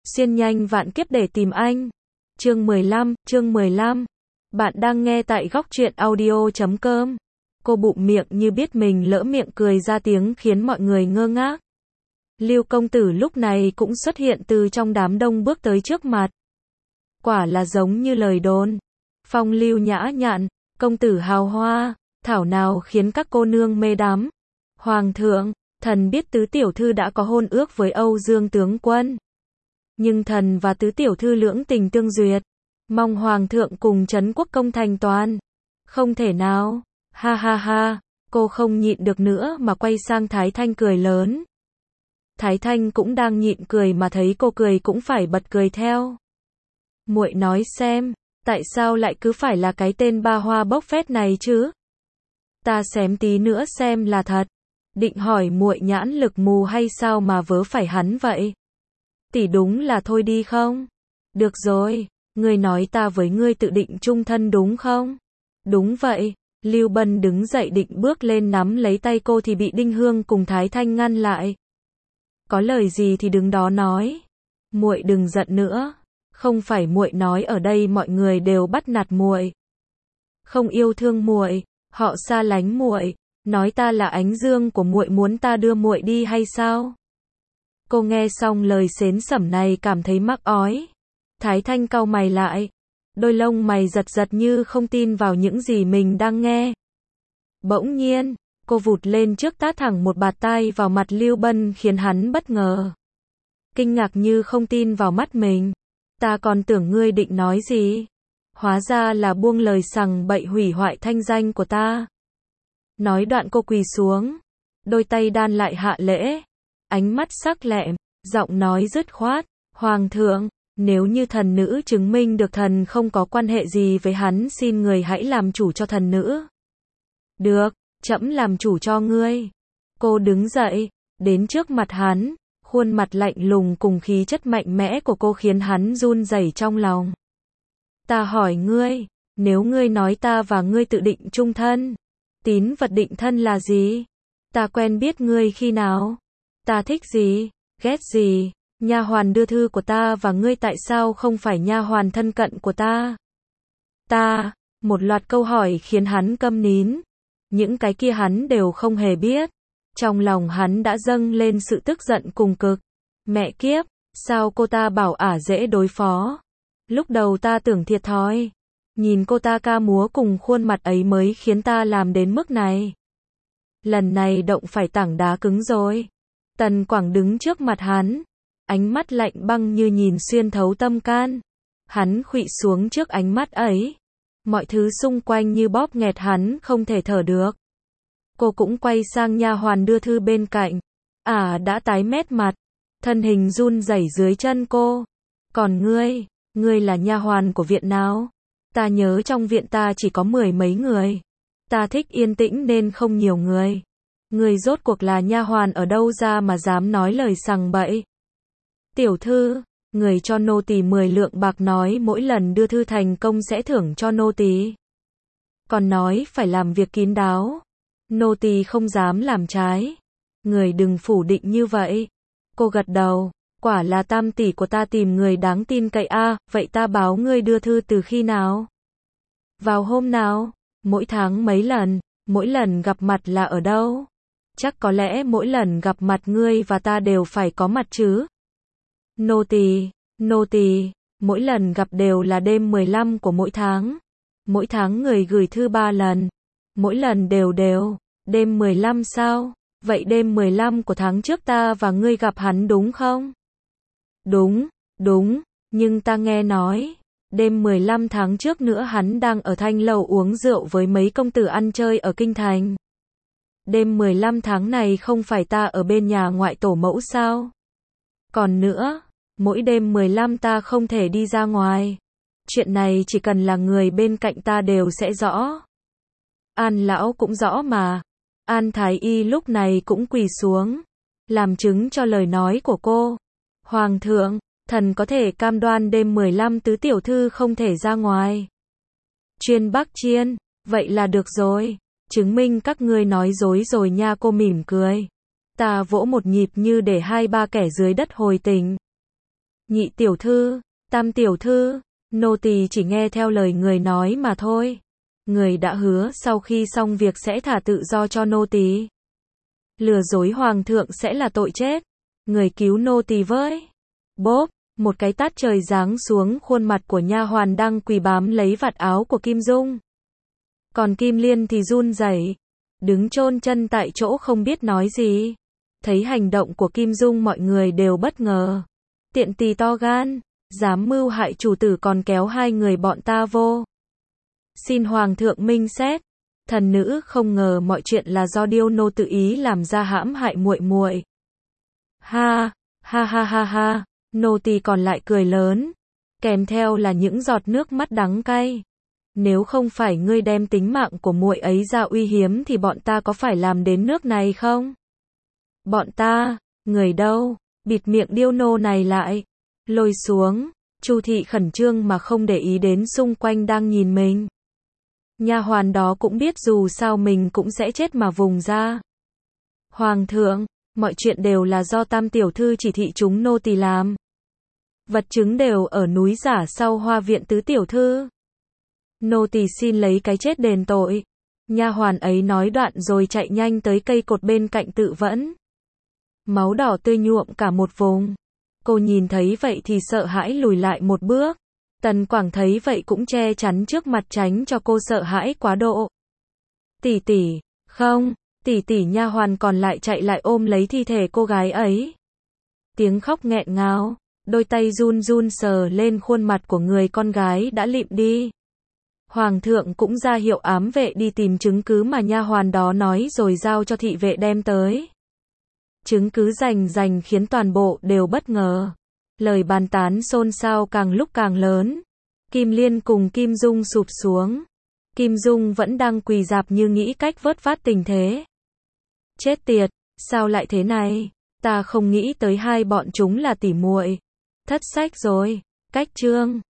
Xuyên nhanh vạn kiếp để tìm anh. Chương 15. Bạn đang nghe tại góc truyện audio.com. Cô bụm miệng như biết mình lỡ miệng cười ra tiếng khiến mọi người ngơ ngác. Lưu công tử lúc này cũng xuất hiện từ trong đám đông bước tới trước mặt. Quả là giống như lời đồn. Phong lưu nhã nhặn, công tử hào hoa, thảo nào khiến các cô nương mê đắm. Hoàng thượng, thần biết tứ tiểu thư đã có hôn ước với Âu Dương tướng quân. Nhưng thần và tứ tiểu thư lưỡng tình tương duyệt. Mong hoàng thượng cùng trấn quốc công thành toàn. Không thể nào. Ha ha ha. Cô không nhịn được nữa mà quay sang Thái Thanh cười lớn. Thái Thanh cũng đang nhịn cười mà thấy cô cười cũng phải bật cười theo. Muội nói xem, tại sao lại cứ phải là cái tên ba hoa bốc phét này chứ? Ta xém tí nữa xem là thật. Định hỏi muội nhãn lực mù hay sao mà vớ phải hắn vậy? Tỷ đúng là thôi đi không? Được rồi, ngươi nói ta với ngươi tự định chung thân đúng không? Đúng vậy. Lưu Bân đứng dậy định bước lên nắm lấy tay cô thì bị Đinh Hương cùng Thái Thanh ngăn lại. Có lời gì thì đứng đó nói. Muội đừng giận nữa. Không phải muội nói ở đây mọi người đều bắt nạt muội, không yêu thương muội, họ xa lánh muội, nói ta là ánh dương của muội muốn ta đưa muội đi hay sao? Cô nghe xong lời xến xẩm này cảm thấy mắc ói. Thái Thanh cau mày lại, đôi lông mày giật giật như không tin vào những gì mình đang nghe. Bỗng nhiên, cô vụt lên trước tát thẳng một bạt tai vào mặt Lưu Bân khiến hắn bất ngờ. Kinh ngạc như không tin vào mắt mình. Ta còn tưởng ngươi định nói gì. Hóa ra là buông lời sằng bậy hủy hoại thanh danh của ta. Nói đoạn cô quỳ xuống. Đôi tay đan lại hạ lễ. Ánh mắt sắc lẹm, giọng nói dứt khoát. Hoàng thượng, nếu như thần nữ chứng minh được thần không có quan hệ gì với hắn xin người hãy làm chủ cho thần nữ. Được, trẫm làm chủ cho ngươi. Cô đứng dậy, đến trước mặt hắn. Khuôn mặt lạnh lùng cùng khí chất mạnh mẽ của cô khiến hắn run rẩy trong lòng. Ta hỏi ngươi, nếu ngươi nói ta và ngươi tự định chung thân, tín vật định thân là gì? Ta quen biết ngươi khi nào? Ta thích gì, ghét gì? Nha hoàn đưa thư của ta và ngươi tại sao không phải nha hoàn thân cận của ta? Một loạt câu hỏi khiến hắn câm nín. Những cái kia hắn đều không hề biết. Trong lòng hắn đã dâng lên sự tức giận cùng cực. Mẹ kiếp, sao cô ta bảo dễ đối phó? Lúc đầu ta tưởng thiệt thòi. Nhìn cô ta ca múa cùng khuôn mặt ấy mới khiến ta làm đến mức này. Lần này động phải tảng đá cứng rồi. Tần Quảng đứng trước mặt hắn. Ánh mắt lạnh băng như nhìn xuyên thấu tâm can. Hắn khuỵu xuống trước ánh mắt ấy. Mọi thứ xung quanh như bóp nghẹt hắn không thể thở được. Cô cũng quay sang nha hoàn đưa thư bên cạnh. Đã tái mét mặt. Thân hình run rẩy dưới chân cô. Còn ngươi là nha hoàn của viện nào? Ta nhớ trong viện ta chỉ có 10 mấy người. Ta thích yên tĩnh nên không nhiều người. Ngươi rốt cuộc là nha hoàn ở đâu ra mà dám nói lời sằng bậy? Tiểu thư, người cho nô tỳ 10 lượng bạc nói mỗi lần đưa thư thành công sẽ thưởng cho nô tỳ. Còn nói phải làm việc kín đáo. Nô tỳ không dám làm trái. Người đừng phủ định như vậy. Cô gật đầu. Quả là tam tỷ của ta tìm người đáng tin cậy vậy ta báo ngươi đưa thư từ khi nào? Vào hôm nào? Mỗi tháng mấy lần? Mỗi lần gặp mặt là ở đâu? Chắc có lẽ mỗi lần gặp mặt ngươi và ta đều phải có mặt chứ? Nô tỳ, mỗi lần gặp đều là đêm 15 của mỗi tháng. Mỗi tháng người gửi thư 3 lần. Mỗi lần đều. Đêm 15 sao? Vậy đêm 15 của tháng trước ta và ngươi gặp hắn đúng không? Đúng, nhưng ta nghe nói, đêm 15 tháng trước nữa hắn đang ở Thanh Lầu uống rượu với mấy công tử ăn chơi ở Kinh Thành. Đêm 15 tháng này không phải ta ở bên nhà ngoại tổ mẫu sao? Còn nữa, mỗi đêm 15 ta không thể đi ra ngoài. Chuyện này chỉ cần là người bên cạnh ta đều sẽ rõ. An lão cũng rõ mà. An Thái Y lúc này cũng quỳ xuống, làm chứng cho lời nói của cô. Hoàng thượng, thần có thể cam đoan đêm 15 tứ tiểu thư không thể ra ngoài. Chuyên Bắc Chiên, vậy là được rồi, chứng minh các ngươi nói dối rồi nha. Cô mỉm cười. Ta vỗ một nhịp như để 2-3 kẻ dưới đất hồi tỉnh. Nhị tiểu thư, tam tiểu thư, nô tỳ chỉ nghe theo lời người nói mà thôi. Người đã hứa sau khi xong việc sẽ thả tự do cho nô tỳ. Lừa dối hoàng thượng sẽ là tội chết. Người cứu nô tỳ với. Bốp, một cái tát trời giáng xuống khuôn mặt của nha hoàn đang quỳ bám lấy vạt áo của Kim Dung. Còn Kim Liên thì run rẩy, đứng chôn chân tại chỗ không biết nói gì. Thấy hành động của Kim Dung mọi người đều bất ngờ. Tiện tỳ to gan, dám mưu hại chủ tử còn kéo hai người bọn ta vô. Xin hoàng thượng minh xét. Thần nữ không ngờ mọi chuyện là do Điêu nô tự ý làm ra hãm hại muội muội. Ha, ha ha ha ha, nô tỳ còn lại cười lớn, kèm theo là những giọt nước mắt đắng cay. Nếu không phải ngươi đem tính mạng của muội ấy ra uy hiếm thì bọn ta có phải làm đến nước này không? Bọn ta, người đâu, bịt miệng Điêu nô này lại, lôi xuống. Chu thị khẩn trương mà không để ý đến xung quanh đang nhìn mình. Nha hoàn đó cũng biết dù sao mình cũng sẽ chết mà vùng ra. Hoàng thượng, mọi chuyện đều là do tam tiểu thư chỉ thị chúng nô tỳ làm. Vật chứng đều ở núi giả sau hoa viện tứ tiểu thư. Nô tỳ xin lấy cái chết đền tội. Nha hoàn ấy nói đoạn rồi chạy nhanh tới cây cột bên cạnh tự vẫn. Máu đỏ tươi nhuộm cả một vùng. Cô nhìn thấy vậy thì sợ hãi lùi lại một bước. Tần Quảng thấy vậy cũng che chắn trước mặt tránh cho cô sợ hãi quá độ. Tỷ tỷ, không, tỷ tỷ. Nha hoàn còn lại chạy lại ôm lấy thi thể cô gái ấy. Tiếng khóc nghẹn ngào, đôi tay run run sờ lên khuôn mặt của người con gái đã lịm đi. Hoàng thượng cũng ra hiệu ám vệ đi tìm chứng cứ mà nha hoàn đó nói rồi giao cho thị vệ đem tới. Chứng cứ rành khiến toàn bộ đều bất ngờ. Lời bàn tán xôn xao càng lúc càng lớn. Kim Liên cùng Kim Dung sụp xuống. Kim Dung vẫn đang quỳ rạp như nghĩ cách vớt vát tình thế. Chết tiệt, sao lại thế này? Ta không nghĩ tới hai bọn chúng là tỉ muội. Thất sách rồi. Cách chương